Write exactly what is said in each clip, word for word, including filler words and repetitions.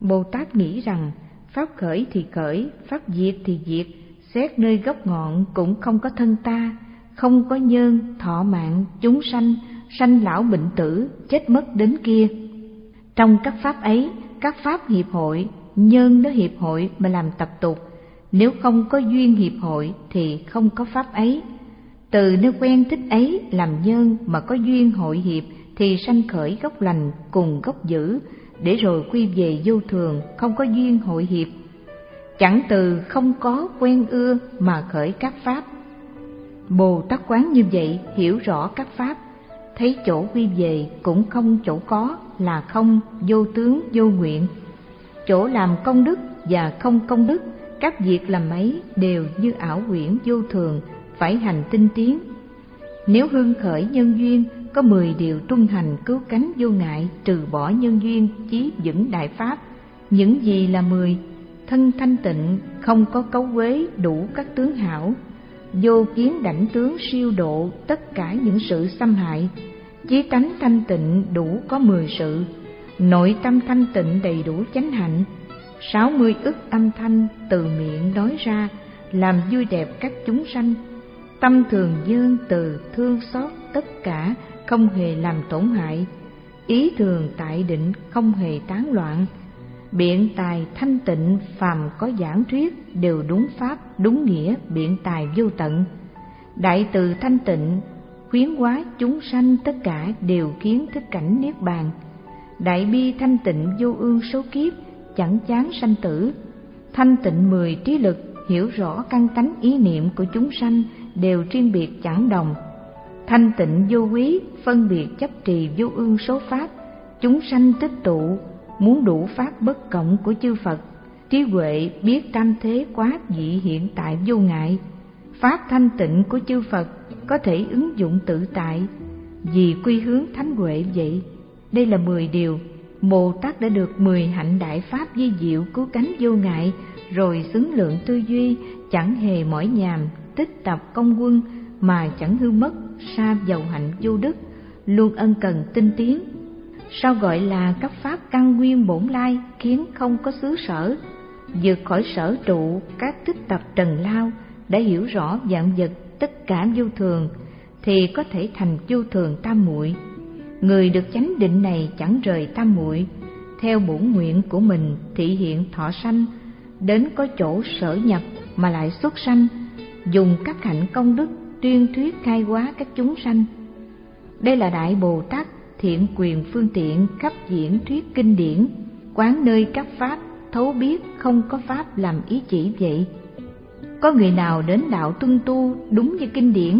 Bồ Tát nghĩ rằng pháp khởi thì khởi, pháp diệt thì diệt, xét nơi gốc ngọn cũng không có thân ta, không có nhân, thọ mạng, chúng sanh, sanh lão bệnh tử, chết mất đến kia. Trong các pháp ấy, các pháp hiệp hội, nhân nó hiệp hội mà làm tập tục. Nếu không có duyên hiệp hội thì không có pháp ấy. Từ nơi quen thích ấy làm nhân mà có duyên hội hiệp thì sanh khởi gốc lành cùng gốc dữ, để rồi quy về vô thường, không có duyên hội hiệp. Chẳng từ không có quen ưa mà khởi các pháp. Bồ Tát quán như vậy, hiểu rõ các pháp, thấy chỗ quy về cũng không chỗ có, là không, vô tướng, vô nguyện. Chỗ làm công đức và không công đức, các việc làm ấy đều như ảo huyễn vô thường, phải hành tinh tiến. Nếu hưng khởi nhân duyên, có mười điều tuân hành cứu cánh vô ngại, trừ bỏ nhân duyên, chí vững đại pháp. Những gì là mười? Thân thanh tịnh, không có cấu uế, đủ các tướng hảo. Vô kiến đảnh tướng siêu độ tất cả những sự xâm hại. Chí tánh thanh tịnh đủ có mười sự. Nội tâm thanh tịnh đầy đủ chánh hạnh. Sáu mươi ức âm thanh từ miệng nói ra, làm vui đẹp các chúng sanh. Tâm thường dương từ thương xót tất cả, không hề làm tổn hại. Ý thường tại định, không hề tán loạn. Biện tài thanh tịnh, phàm có giảng thuyết đều đúng pháp, đúng nghĩa, biện tài vô tận. Đại từ thanh tịnh, khuyến hóa chúng sanh tất cả đều kiến thức cảnh niết bàn. Đại bi thanh tịnh vô ương số kiếp, chẳng chán sanh tử. Thanh tịnh mười trí lực, hiểu rõ căn tánh ý niệm của chúng sanh đều riêng biệt chẳng đồng. Thanh tịnh vô quý, phân biệt chấp trì vô ương số pháp, chúng sanh tích tụ, muốn đủ pháp bất cộng của chư Phật. Trí huệ biết tam thế quá dị hiện tại vô ngại. Pháp thanh tịnh của chư Phật có thể ứng dụng tự tại, vì quy hướng thánh huệ vậy. Đây là mười điều. Bồ Tát đã được mười hạnh đại pháp di diệu cứu cánh vô ngại, rồi xứng lượng tư duy, chẳng hề mỏi nhàm, tích tập công quân mà chẳng hư mất, sa dầu hạnh vô đức, luôn ân cần tinh tiến. Sao gọi là các pháp căn nguyên bổn lai, khiến không có xứ sở, vượt khỏi sở trụ các tích tập trần lao, đã hiểu rõ vạn vật tất cả vô thường, thì có thể thành vô thường tam muội. Người được chánh định này chẳng rời tam muội, theo bổn nguyện của mình thị hiện thọ sanh, đến có chỗ sở nhập mà lại xuất sanh, dùng các hạnh công đức tuyên thuyết khai hóa các chúng sanh. Đây là Đại Bồ Tát thiện quyền phương tiện khắp diễn thuyết kinh điển, quán nơi các pháp, thấu biết không có pháp làm ý chỉ vậy. Có người nào đến đạo tuân tu đúng như kinh điển?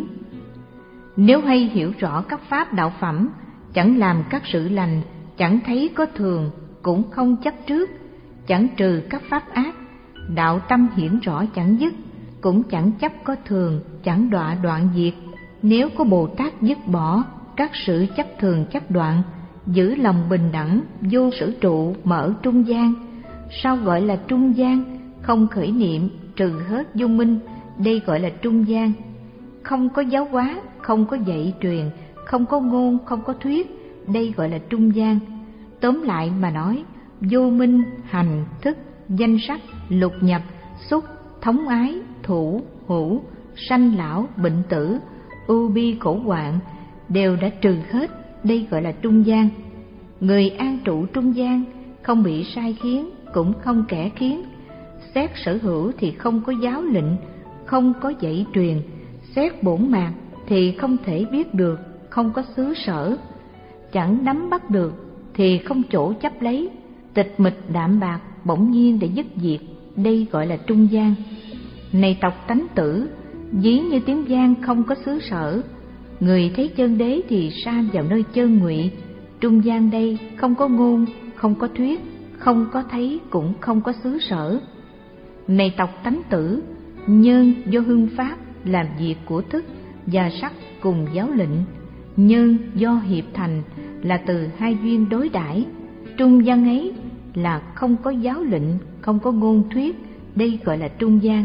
Nếu hay hiểu rõ các pháp đạo phẩm, chẳng làm các sự lành, chẳng thấy có thường, cũng không chấp trước, chẳng trừ các pháp ác, đạo tâm hiển rõ chẳng dứt, cũng chẳng chấp có thường, chẳng đọa đoạn diệt. Nếu có Bồ Tát dứt bỏ các sự chấp thường chấp đoạn, giữ lòng bình đẳng, vô sở trụ mà ở trung gian. Sao gọi là trung gian? Không khởi niệm, trừ hết vô minh, đây gọi là trung gian. Không có giáo hóa, không có dạy truyền, không có ngôn, không có thuyết, đây gọi là trung gian. Tóm lại mà nói, vô minh, hành, thức, danh sắc, lục nhập, xúc, thống ái, thủ, hữu, sanh lão, bệnh tử, ưu bi khổ hoạn đều đã trừ hết, đây gọi là trung gian. Người an trụ trung gian, không bị sai khiến, cũng không kẻ khiến. Xét sở hữu thì không có giáo lệnh, không có dạy truyền. Xét bổn mạt thì không thể biết được, không có xứ sở. Chẳng nắm bắt được thì không chỗ chấp lấy. Tịch mịch đạm bạc bỗng nhiên để dứt diệt, đây gọi là trung gian. Này tộc tánh tử, ví như tiếng vang không có xứ sở. Người thấy chân đế thì sa vào nơi chân ngụy. Trung gian đây không có ngôn, không có thuyết, không có thấy, cũng không có xứ sở. Này tộc tánh tử, nhân do hương pháp làm việc của thức và sắc cùng giáo lệnh. Nhân do hiệp thành là từ hai duyên đối đãi. Trung gian ấy là không có giáo lệnh, không có ngôn thuyết, đây gọi là trung gian.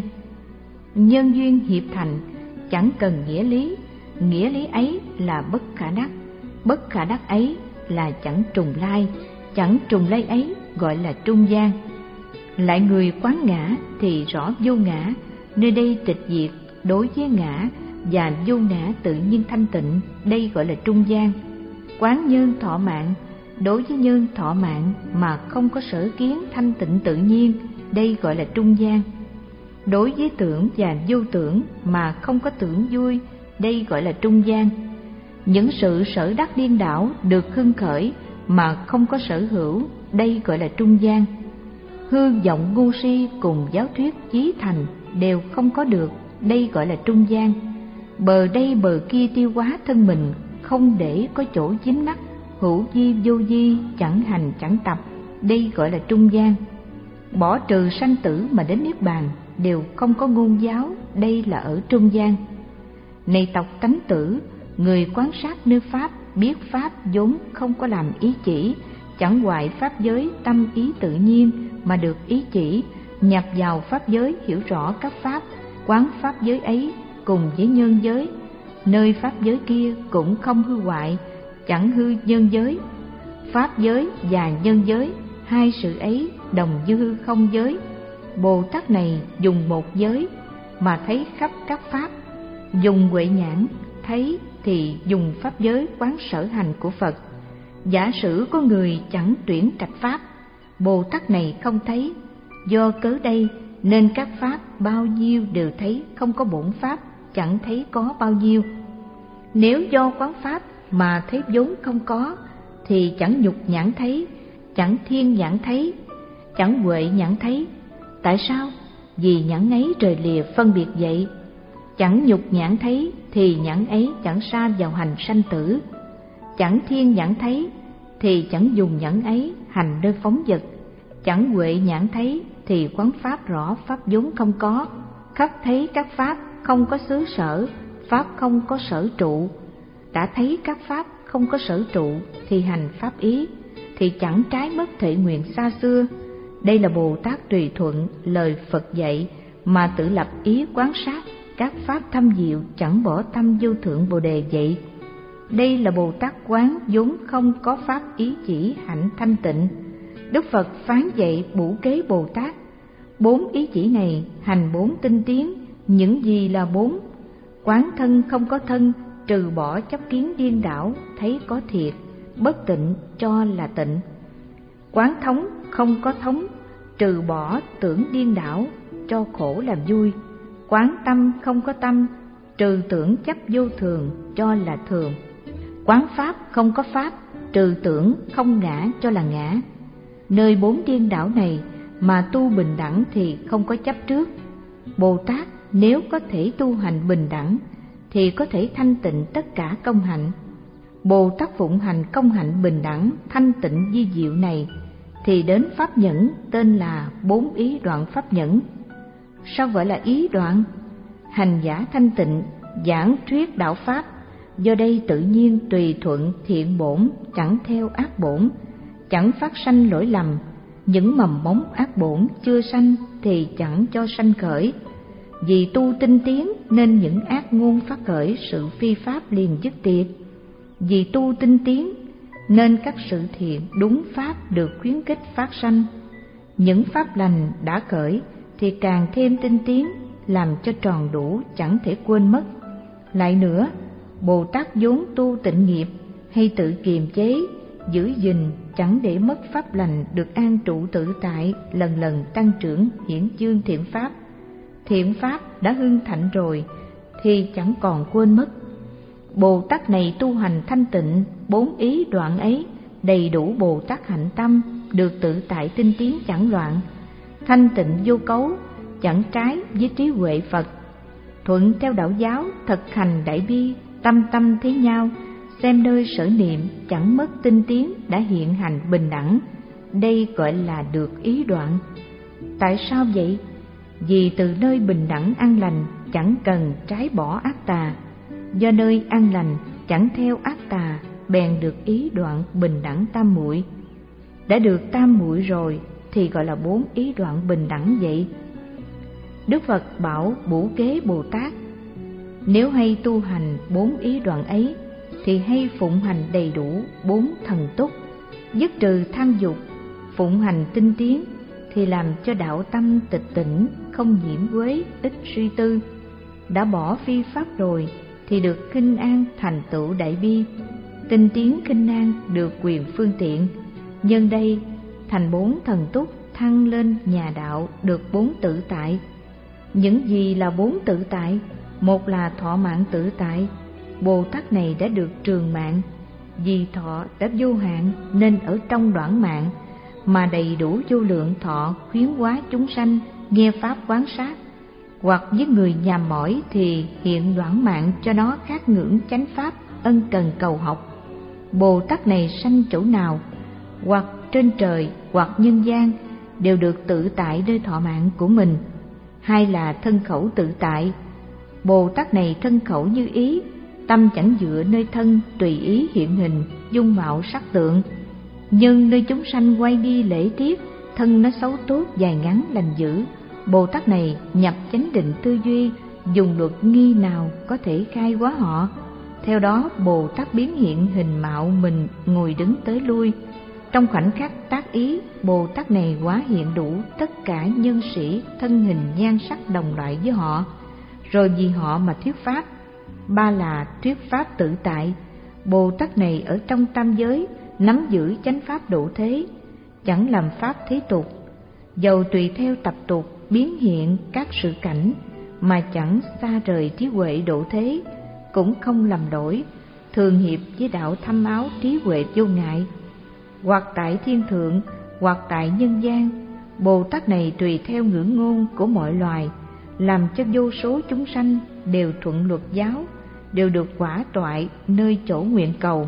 Nhân duyên hiệp thành chẳng cần nghĩa lý, nghĩa lý ấy là bất khả đắc, bất khả đắc ấy là chẳng trùng lai, chẳng trùng lai ấy gọi là trung gian. Lại người quán ngã thì rõ vô ngã, nơi đây tịch diệt đối với ngã, và vô ngã tự nhiên thanh tịnh, đây gọi là trung gian. Quán nhân thọ mạng, đối với nhân thọ mạng mà không có sở kiến thanh tịnh tự nhiên, đây gọi là trung gian. Đối với tưởng và vô tưởng mà không có tưởng vui, đây gọi là trung gian. Những sự sở đắc điên đảo được hưng khởi mà không có sở hữu, đây gọi là trung gian. Hư vọng ngu si cùng giáo thuyết chí thành đều không có được, đây gọi là trung gian. Bờ đây bờ kia tiêu hóa thân mình, không để có chỗ dính mắc, hữu vi vô vi, chẳng hành chẳng tập, đây gọi là trung gian. Bỏ trừ sanh tử mà đến niết bàn đều không có ngôn giáo, đây là ở trung gian. Này tộc tánh tử, người quan sát nơi pháp, biết pháp vốn không có làm ý chỉ, chẳng hoại pháp giới tâm ý tự nhiên mà được ý chỉ, nhập vào pháp giới hiểu rõ các pháp, quán pháp giới ấy cùng với nhân giới, nơi pháp giới kia cũng không hư hoại, chẳng hư nhân giới. Pháp giới và nhân giới, hai sự ấy đồng như hư không giới. Bồ Tát này dùng một giới mà thấy khắp các pháp, dùng huệ nhãn thấy thì dùng pháp giới quán sở hành của Phật. Giả sử có người chẳng tuyển trạch pháp, Bồ Tát này không thấy, do cớ đây nên các pháp bao nhiêu đều thấy không có bổn pháp, chẳng thấy có bao nhiêu. Nếu do quán pháp mà thấy vốn không có, thì chẳng nhục nhãn thấy, chẳng thiên nhãn thấy, chẳng huệ nhãn thấy. Tại sao? Vì nhãn ấy rời lìa phân biệt vậy. Chẳng nhục nhãn thấy thì nhãn ấy chẳng sa vào hành sanh tử, chẳng thiên nhãn thấy thì chẳng dùng nhãn ấy hành nơi phóng dật, chẳng huệ nhãn thấy thì quán pháp rõ pháp vốn không có, khắc thấy các pháp không có xứ sở, pháp không có sở trụ. Đã thấy các pháp không có sở trụ thì hành pháp ý, thì chẳng trái mất thệ nguyện xa xưa. Đây là Bồ Tát tùy thuận lời Phật dạy mà tự lập ý quán sát các pháp thâm diệu, chẳng bỏ tâm vô thượng Bồ Đề vậy. Đây là Bồ Tát quán vốn không có pháp ý chỉ hạnh thanh tịnh. Đức Phật phán dạy bủ kế Bồ Tát, bốn ý chỉ này hành bốn tinh tiến. Những gì là bốn? Quán thân không có thân, trừ bỏ chấp kiến điên đảo, thấy có thiệt, bất tịnh cho là tịnh. Quán thống không có thống, trừ bỏ tưởng điên đảo, cho khổ làm vui. Quán tâm không có tâm, trừ tưởng chấp vô thường, cho là thường. Quán pháp không có pháp, trừ tưởng không ngã, cho là ngã. Nơi bốn điên đảo này mà tu bình đẳng thì không có chấp trước. Bồ Tát nếu có thể tu hành bình đẳng thì có thể thanh tịnh tất cả công hạnh. Bồ Tát phụng hành công hạnh bình đẳng thanh tịnh vi diệu này thì đến pháp nhẫn, tên là bốn ý đoạn pháp nhẫn. Sao gọi là ý đoạn? Hành giả thanh tịnh, giảng thuyết đạo pháp, do đây tự nhiên tùy thuận thiện bổn, chẳng theo ác bổn, chẳng phát sanh lỗi lầm. Những mầm móng ác bổn chưa sanh thì chẳng cho sanh khởi. Vì tu tinh tiến nên những ác ngôn phát khởi, sự phi pháp liền dứt tiệt. Vì tu tinh tiến nên các sự thiện đúng pháp được khuyến khích phát sanh. Những pháp lành đã khởi thì càng thêm tinh tiến, làm cho tròn đủ, chẳng thể quên mất. Lại nữa, Bồ Tát vốn tu tịnh nghiệp hay tự kiềm chế, giữ gìn, chẳng để mất pháp lành được an trụ tự tại, lần lần tăng trưởng hiển chương thiện pháp. Thiện pháp đã hưng thạnh rồi thì chẳng còn quên mất. Bồ Tát này tu hành thanh tịnh, bốn ý đoạn ấy đầy đủ Bồ Tát hạnh tâm, được tự tại tinh tiến chẳng loạn, thanh tịnh vô cấu, chẳng trái với trí huệ Phật. Thuận theo đạo giáo, thực hành đại bi, tâm tâm thấy nhau, xem nơi sở niệm, chẳng mất tinh tiến, đã hiện hành bình đẳng. Đây gọi là được ý đoạn. Tại sao vậy? Vì từ nơi bình đẳng an lành, chẳng cần trái bỏ ác tà. Do nơi an lành, chẳng theo ác tà, bèn được ý đoạn bình đẳng tam muội. Đã được tam muội rồi thì gọi là bốn ý đoạn bình đẳng vậy. Đức Phật bảo Bủ Kế Bồ Tát, nếu hay tu hành bốn ý đoạn ấy thì hay phụng hành đầy đủ bốn thần túc, dứt trừ tham dục, phụng hành tinh tiến, thì làm cho đạo tâm tịch tỉnh, không nhiễm quế, ít suy tư. Đã bỏ phi pháp rồi thì được khinh an thành tựu đại bi. Tinh tiến khinh an được quyền phương tiện, nhân đây thành bốn thần túc, thăng lên nhà đạo được bốn tự tại. Những gì là bốn tự tại? Một là thọ mạng tự tại. Bồ Tát này đã được trường mạng, vì thọ đã vô hạn nên ở trong đoạn mạng mà đầy đủ vô lượng thọ khuyến hóa chúng sanh nghe pháp quán sát. Hoặc với người nhàm mỏi thì hiện đoạn mạng cho nó khát ngưỡng chánh pháp, ân cần cầu học. Bồ Tát này sanh chỗ nào, hoặc trên trời hoặc nhân gian, đều được tự tại nơi thọ mạng của mình. Hai là thân khẩu tự tại. Bồ Tát này thân khẩu như ý, tâm chẳng dựa nơi thân, tùy ý hiện hình, dung mạo sắc tượng. Nhưng nơi chúng sanh quay đi lễ tiết, thân nó xấu tốt, dài ngắn, lành dữ. Bồ Tát này nhập chánh định tư duy, dùng luật nghi nào có thể khai hóa họ. Theo đó Bồ Tát biến hiện hình mạo mình ngồi đứng tới lui. Trong khoảnh khắc tác ý, Bồ Tát này hóa hiện đủ tất cả nhân sĩ thân hình nhan sắc đồng loại với họ, rồi vì họ mà thuyết pháp. Ba là thuyết pháp tự tại. Bồ Tát này ở trong tam giới nắm giữ chánh pháp độ thế, chẳng làm pháp thế tục, dầu tùy theo tập tục biến hiện các sự cảnh, mà chẳng xa rời trí huệ độ thế, cũng không lầm đổi, thường hiệp với đạo thâm áo trí huệ vô ngại. Hoặc tại thiên thượng, hoặc tại nhân gian, Bồ Tát này tùy theo ngữ ngôn của mọi loài, làm cho vô số chúng sanh đều thuận luật giáo, đều được quả toại nơi chỗ nguyện cầu.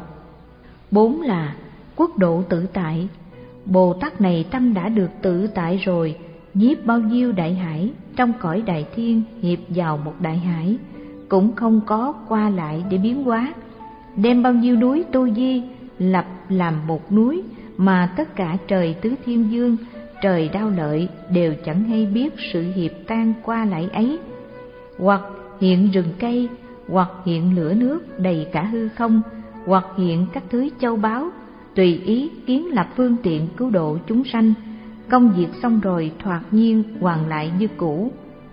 Bốn là quốc độ tự tại. Bồ Tát này tâm đã được tự tại rồi, nhiếp bao nhiêu đại hải, trong cõi đại thiên hiệp vào một đại hải, cũng không có qua lại để biến hóa. Đem bao nhiêu núi tu di lập làm một núi, mà tất cả trời tứ thiên dương, trời đao lợi đều chẳng hay biết sự hiệp tan qua lại ấy. Hoặc hiện rừng cây, hoặc hiện lửa nước đầy cả hư không, hoặc hiện các thứ châu báu, tùy ý kiến lập phương tiện cứu độ chúng sanh. Công việc xong rồi thoạt nhiên hoàn lại như cũ.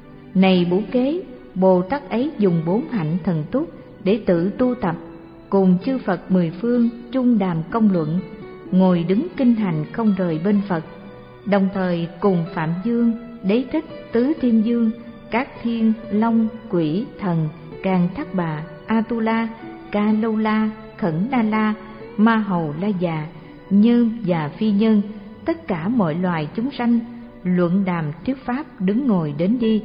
Này Bủ Kế, Bồ Tát ấy dùng bốn hạnh thần túc để tự tu tập, cùng chư Phật mười phương chung đàm công luận, ngồi đứng kinh hành không rời bên Phật, đồng thời cùng Phạm Dương, Đế Thích, Tứ Thiên Dương, các thiên, long, quỷ, thần, Càn Thác Bà, Atula, Ca Lâu La, Khẩn Na La, Ma Hầu La Già, nhân và phi nhân, tất cả mọi loài chúng sanh luận đàm thuyết pháp, đứng ngồi đến đi.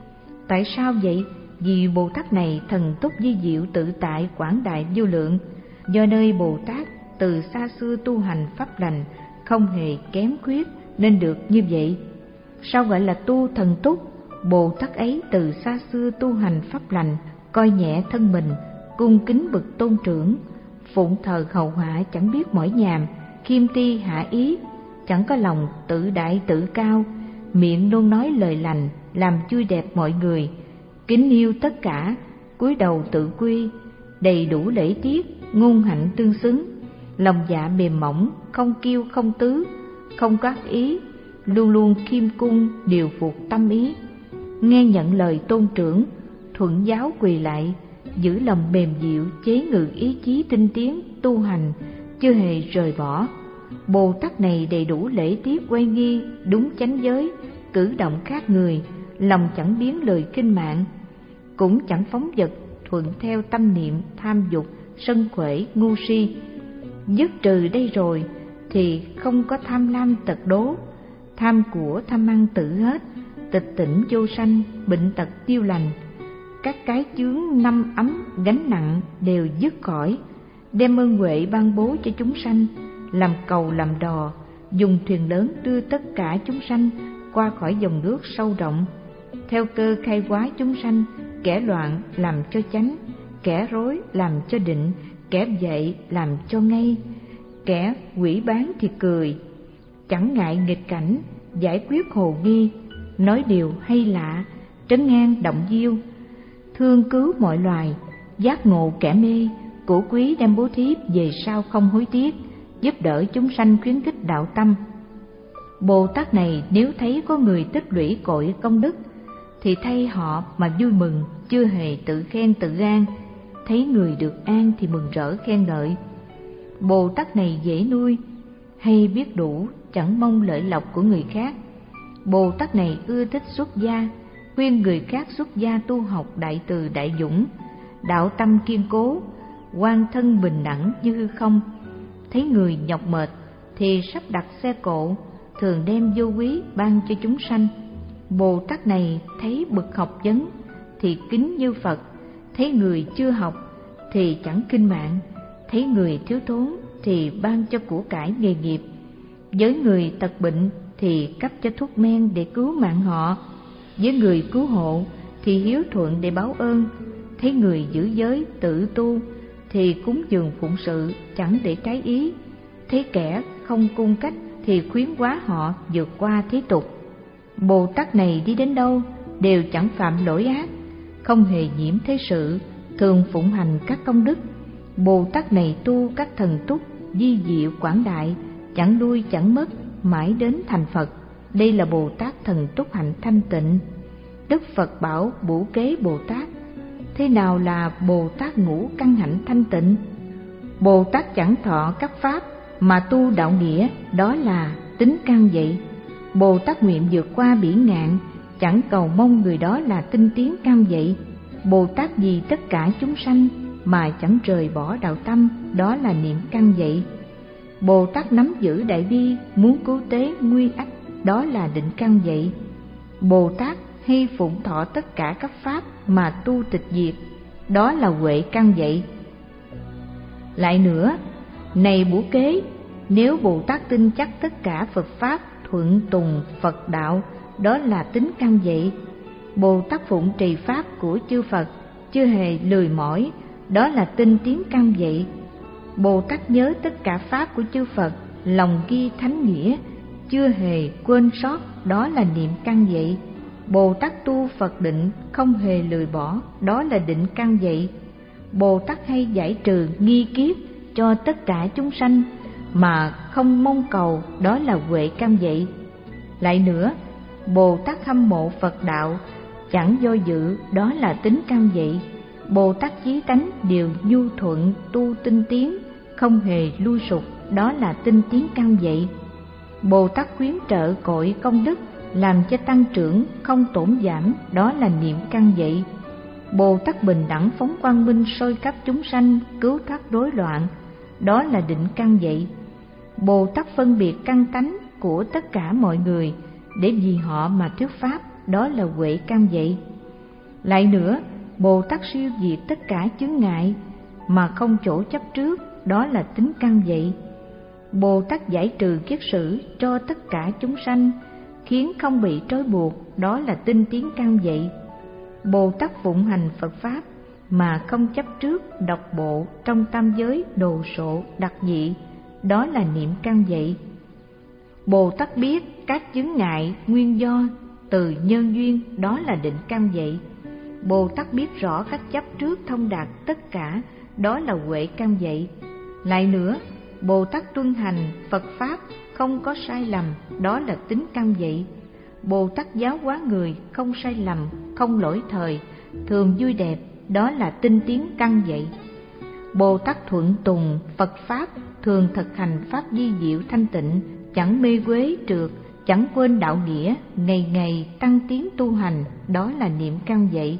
Tại sao vậy? Vì Bồ Tát này thần túc di diệu tự tại quảng đại vô lượng, do nơi Bồ Tát từ xa xưa tu hành pháp lành không hề kém khuyết nên được như vậy. Sao gọi là tu thần túc? Bồ Tát ấy từ xa xưa tu hành pháp lành, coi nhẹ thân mình, cung kính bậc tôn trưởng, phụng thờ hầu hạ chẳng biết mỏi nhàm, khiêm ti hạ ý, chẳng có lòng tự đại tự cao, miệng luôn nói lời lành, làm vui đẹp mọi người, kính yêu tất cả, cúi đầu tự quy, đầy đủ lễ tiết, ngôn hạnh tương xứng, lòng dạ mềm mỏng, không kiêu không tứ, không có ác ý, luôn luôn khiêm cung, điều phục tâm ý, nghe nhận lời tôn trưởng, thuận giáo quỳ lại, giữ lòng mềm dịu, chế ngự ý chí tinh tiến, tu hành, chưa hề rời bỏ. Bồ Tát này đầy đủ lễ tiết uy nghi, đúng chánh giới, cử động khác người, lòng chẳng biến lời kinh mạng, cũng chẳng phóng dật, thuận theo tâm niệm tham dục, sân khỏe, ngu si. Dứt trừ đây rồi thì không có tham lam tật đố, tham của tham ăn tự hết, tịch tỉnh vô sanh, bệnh tật tiêu lành, các cái chướng năm ấm gánh nặng đều dứt khỏi, đem ơn huệ ban bố cho chúng sanh, làm cầu làm đò, dùng thuyền lớn đưa tất cả chúng sanh qua khỏi dòng nước sâu rộng, theo cơ khai hóa chúng sanh, kẻ loạn làm cho chánh, kẻ rối làm cho định, kẻ dạy làm cho ngay, kẻ quỷ bán thì cười, chẳng ngại nghịch cảnh, giải quyết hồ nghi, nói điều hay lạ, trấn an động diêu, thương cứu mọi loài, giác ngộ kẻ mê, của quý đem bố thí về sau không hối tiếc, giúp đỡ chúng sanh khuyến khích đạo tâm. Bồ Tát này nếu thấy có người tích lũy cội công đức thì thay họ mà vui mừng, chưa hề tự khen tự gan. Thấy người được an thì mừng rỡ khen ngợi. Bồ Tát này dễ nuôi, hay biết đủ, chẳng mong lợi lộc của người khác. Bồ Tát này ưa thích xuất gia, khuyên người khác xuất gia tu học đại từ đại dũng, đạo tâm kiên cố, quan thân bình đẳng như hư không. Thấy người nhọc mệt thì sắp đặt xe cộ, thường đem vô quý ban cho chúng sanh. Bồ Tát này thấy bậc học vấn thì kính như Phật, thấy người chưa học thì chẳng khinh mạng, thấy người thiếu thốn thì ban cho của cải nghề nghiệp, với người tật bệnh thì cấp cho thuốc men để cứu mạng họ, với người cứu hộ thì hiếu thuận để báo ơn, thấy người giữ giới tự tu thì cúng dường phụng sự chẳng để trái ý, thấy kẻ không cung cách thì khuyến hóa họ vượt qua thế tục. Bồ Tát này đi đến đâu đều chẳng phạm lỗi ác, không hề nhiễm thế sự, thường phụng hành các công đức. Bồ Tát này tu các thần túc di diệu quảng đại, chẳng lui chẳng mất, mãi đến thành Phật. Đây là Bồ Tát thần túc hạnh thanh tịnh. Đức Phật bảo Bủ Kế Bồ Tát: thế nào là Bồ Tát ngũ căn hạnh thanh tịnh? Bồ Tát chẳng thọ các pháp mà tu đạo nghĩa, đó là tính căn vậy. Bồ Tát nguyện vượt qua biển ngạn, chẳng cầu mong người đó là tinh tiến căn vậy. Bồ Tát vì tất cả chúng sanh mà chẳng rời bỏ đạo tâm, đó là niệm căn vậy. Bồ Tát nắm giữ đại bi, muốn cứu tế nguy ách, đó là định căn vậy. Bồ Tát hay phụng thọ tất cả các pháp mà tu tịch diệt, đó là huệ căn vậy. Lại nữa, này Bủ Kế, nếu Bồ Tát tin chắc tất cả Phật pháp thuận tùng Phật đạo, đó là tính căn vậy. Bồ Tát phụng trì pháp của chư Phật, chưa hề lười mỏi, đó là tinh tiến căn vậy. Bồ Tát nhớ tất cả pháp của chư Phật, lòng ghi thánh nghĩa, chưa hề quên sót, đó là niệm căn vậy. Bồ Tát tu Phật định, không hề lười bỏ, đó là định căn vậy. Bồ Tát hay giải trừ nghi kiết cho tất cả chúng sanh mà không mong cầu, đó là huệ căn vậy. Lại nữa, Bồ Tát hâm mộ Phật đạo, chẳng do dự, đó là tính căn vậy. Bồ Tát chí tánh đều nhu thuận tu tinh tiến, không hề lui sụp, đó là tinh tiến căn vậy. Bồ Tát khuyến trợ cội công đức, làm cho tăng trưởng không tổn giảm, đó là niệm căn vậy. Bồ Tát bình đẳng phóng quang minh soi khắp chúng sanh, cứu thoát rối loạn, đó là định căn vậy. Bồ Tát phân biệt căn tánh của tất cả mọi người để vì họ mà thuyết pháp, đó là huệ căn vậy. Lại nữa, Bồ Tát siêu diệt tất cả chướng ngại mà không chỗ chấp trước, đó là tính căn vậy. Bồ Tát giải trừ kiết sử cho tất cả chúng sanh, khiến không bị trói buộc, đó là tinh tiến căn vậy. Bồ Tát phụng hành Phật pháp mà không chấp trước độc bộ trong tam giới đồ sộ đặc dị, đó là niệm căn vậy. Bồ Tát biết các chướng ngại nguyên do từ nhân duyên, đó là định căn vậy. Bồ Tát biết rõ các chấp trước thông đạt tất cả, đó là huệ căn vậy. Lại nữa, Bồ Tát tuân hành Phật pháp không có sai lầm, đó là tính căn vậy. Bồ Tát giáo hóa người không sai lầm, không lỗi thời, thường vui đẹp, đó là tinh tiến căn vậy. Bồ Tát thuận tùng Phật pháp, thường thực hành pháp di diệu thanh tịnh, chẳng mê quế trượt, chẳng quên đạo nghĩa, ngày ngày tăng tiến tu hành, đó là niệm căn vậy.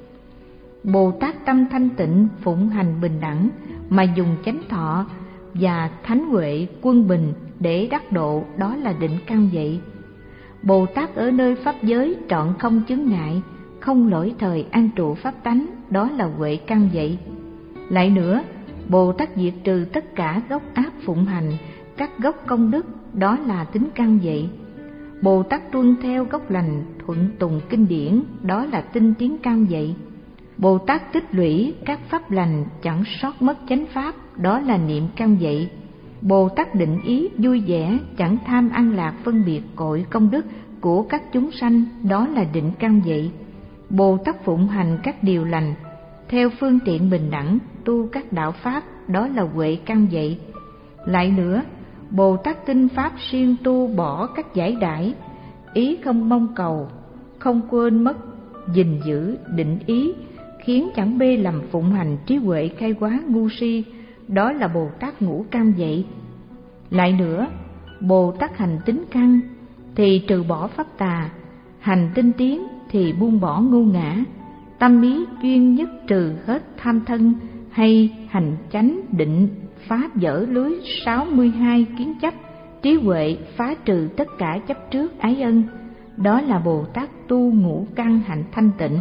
Bồ Tát tâm thanh tịnh, phụng hành bình đẳng mà dùng chánh thọ và thánh huệ quân bình để đắc độ, đó là định căn vậy. Bồ Tát ở nơi pháp giới trọn không chướng ngại, không lỗi thời an trụ pháp tánh, đó là huệ căn vậy. Lại nữa, Bồ Tát diệt trừ tất cả gốc ác phụng hành các gốc công đức, đó là tính căn vậy. Bồ Tát tuân theo gốc lành, thuận tùng kinh điển, đó là tinh tiến căn vậy. Bồ Tát tích lũy các pháp lành, chẳng sót mất chánh pháp, đó là niệm căn vậy. Bồ Tát định ý vui vẻ, chẳng tham ăn lạc phân biệt cội công đức của các chúng sanh, đó là định căn vậy. Bồ Tát phụng hành các điều lành, theo phương tiện bình đẳng tu các đạo pháp, đó là huệ căn vậy. Lại nữa, Bồ Tát tinh pháp siêng tu bỏ các giải đãi, ý không mong cầu, không quên mất gìn giữ định ý, khiến chẳng bê lầm phụng hành trí huệ khai hóa ngu si, đó là Bồ Tát ngũ cam vậy. Lại nữa, Bồ Tát hành tín căn thì trừ bỏ pháp tà, hành tinh tiến thì buông bỏ ngu ngã, tâm ý chuyên nhất trừ hết tham thân, hay hành chánh định phá vỡ lưới sáu mươi hai kiến chấp, trí huệ phá trừ tất cả chấp trước ái ân, đó là Bồ Tát tu ngũ căn hạnh thanh tịnh.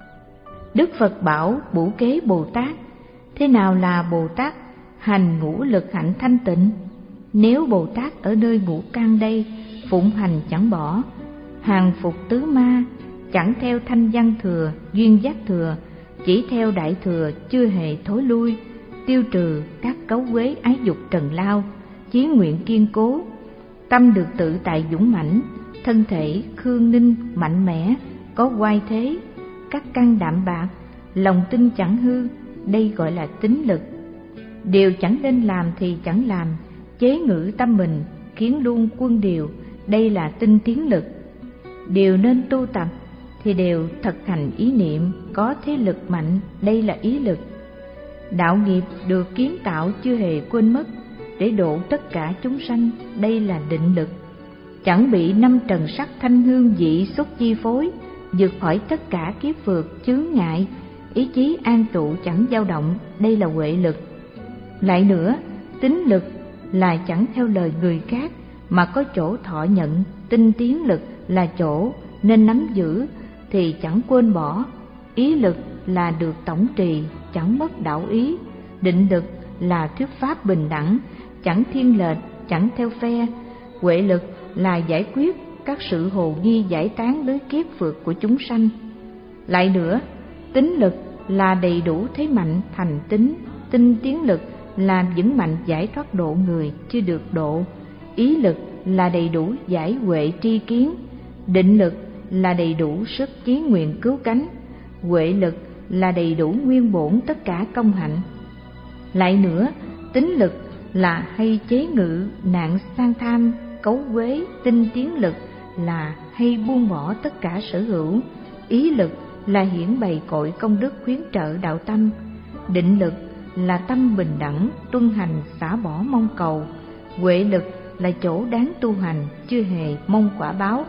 Đức Phật bảo Bủ Kế Bồ Tát, thế nào là Bồ Tát hành ngũ lực hạnh thanh tịnh? Nếu Bồ Tát ở nơi ngũ căn đây phụng hành chẳng bỏ, hàng phục tứ ma, chẳng theo thanh văn thừa, duyên giác thừa, chỉ theo đại thừa chưa hề thối lui, tiêu trừ các cấu uế ái dục trần lao, chí nguyện kiên cố, tâm được tự tại dũng mãnh, thân thể khương ninh mạnh mẽ, có oai thế, các căn đạm bạc, lòng tin chẳng hư, đây gọi là tín lực. Điều chẳng nên làm thì chẳng làm, chế ngự tâm mình, khiến luôn quân điều, đây là tinh tiến lực. Điều nên tu tập thì đều thực hành ý niệm, có thế lực mạnh, đây là ý lực. Đạo nghiệp được kiến tạo chưa hề quên mất, để độ tất cả chúng sanh, đây là định lực. Chẳng bị năm trần sắc thanh hương dị xuất chi phối, vượt khỏi tất cả kiếp phược chướng ngại, ý chí an trụ chẳng dao động, đây là huệ lực. Lại nữa, tín lực là chẳng theo lời người khác mà có chỗ thọ nhận, tinh tiến lực là chỗ nên nắm giữ thì chẳng quên bỏ, ý lực là được tổng trì chẳng mất đạo ý, định lực là thuyết pháp bình đẳng chẳng thiên lệch, chẳng theo phe, huệ lực là giải quyết các sự hồ nghi giải tán lưới kiếp phược của chúng sanh. Lại nữa, tín lực là đầy đủ thế mạnh thành tín, tinh tiến lực là vững mạnh giải thoát độ người chưa được độ, ý lực là đầy đủ giải huệ tri kiến, định lực là đầy đủ sức chí nguyện cứu cánh, huệ lực là đầy đủ nguyên bổn tất cả công hạnh. Lại nữa, tín lực là hay chế ngự nạn sang tham, cấu uế, tinh tiến lực là hay buông bỏ tất cả sở hữu, ý lực là hiển bày cội công đức khuyến trợ đạo tâm, định lực là tâm bình đẳng tuân hành xả bỏ mong cầu, huệ lực là chỗ đáng tu hành chưa hề mong quả báo.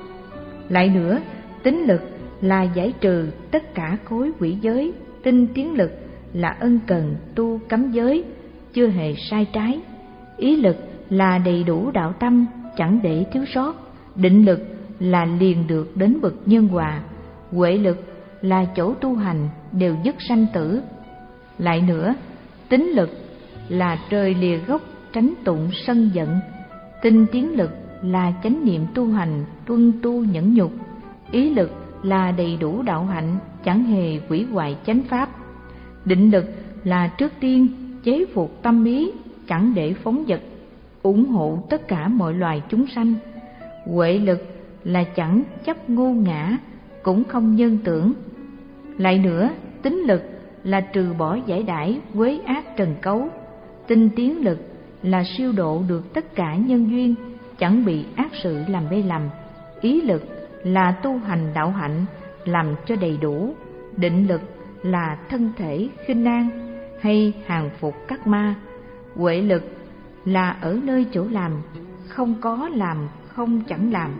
Lại nữa, tín lực là giải trừ tất cả khối quỷ giới, tinh tiến lực là ân cần tu cấm giới chưa hề sai trái, ý lực là đầy đủ đạo tâm chẳng để thiếu sót, định lực là liền được đến bậc nhân hòa, huệ lực là chỗ tu hành đều dứt sanh tử. Lại nữa, tín lực là trời lìa gốc tránh tụng sân giận, tinh tiến lực là chánh niệm tu hành tuân tu nhẫn nhục, ý lực là đầy đủ đạo hạnh chẳng hề hủy hoại chánh pháp, định lực là trước tiên chế phục tâm ý chẳng để phóng dật, ủng hộ tất cả mọi loài chúng sanh, huệ lực là chẳng chấp ngu ngã cũng không nhân tưởng. Lại nữa, tín lực là trừ bỏ giải đãi quế ác trần cấu, tinh tiến lực là siêu độ được tất cả nhân duyên chẳng bị ác sự làm mê lầm, ý lực là tu hành đạo hạnh làm cho đầy đủ, định lực là thân thể khinh an hay hàng phục các ma, huệ lực là ở nơi chỗ làm, không có làm không chẳng làm.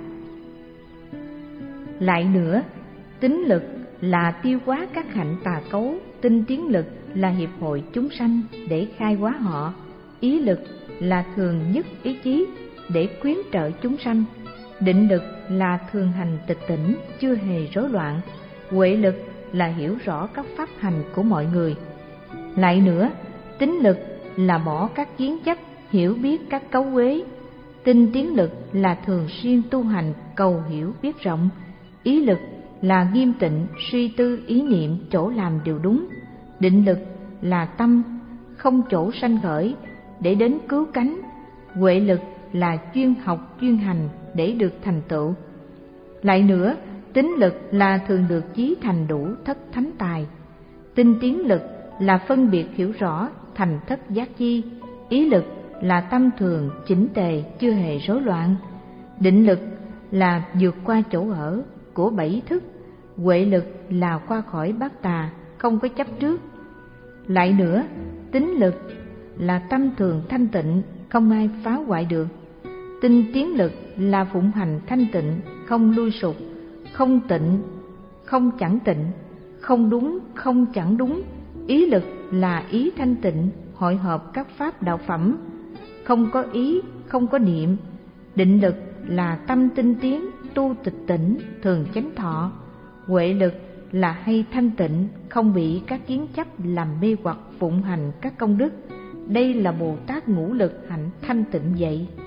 Lại nữa, tín lực là tiêu hóa các hạnh tà cấu, tinh tiến lực là hiệp hội chúng sanh để khai hóa họ, ý lực là thường nhất ý chí để khuyến trợ chúng sanh, định lực là thường hành tịch tỉnh chưa hề rối loạn, huệ lực là hiểu rõ các pháp hành của mọi người. Lại nữa, tín lực là bỏ các kiến chấp, hiểu biết các cấu uế, tinh tiến lực là thường xuyên tu hành cầu hiểu biết rộng, ý lực là nghiêm tịnh suy tư ý niệm chỗ làm điều đúng, định lực là tâm không chỗ sanh khởi để đến cứu cánh, huệ lực là chuyên học chuyên hành để được thành tựu. Lại nữa, tín lực là thường được chí thành đủ thất thánh tài, tinh tiến lực là phân biệt hiểu rõ thành thất giác chi, ý lực là tâm thường chỉnh tề chưa hề rối loạn. Định lực là vượt qua chỗ ở của bảy thức. Huệ lực là qua khỏi bát tà, không có chấp trước. Lại nữa, tín lực là tâm thường thanh tịnh, không ai phá hoại được. Tinh tiến lực là phụng hành thanh tịnh, không lui sụp, không tịnh, không chẳng tịnh, không đúng, không chẳng đúng. Ý lực là ý thanh tịnh, hội hợp các pháp đạo phẩm, không có ý, không có niệm. Định lực là tâm tinh tiến, tu tịch tỉnh, thường chánh thọ. Huệ lực là hay thanh tịnh, không bị các kiến chấp làm mê hoặc, phụng hành các công đức. Đây là Bồ Tát ngũ lực hạnh thanh tịnh vậy.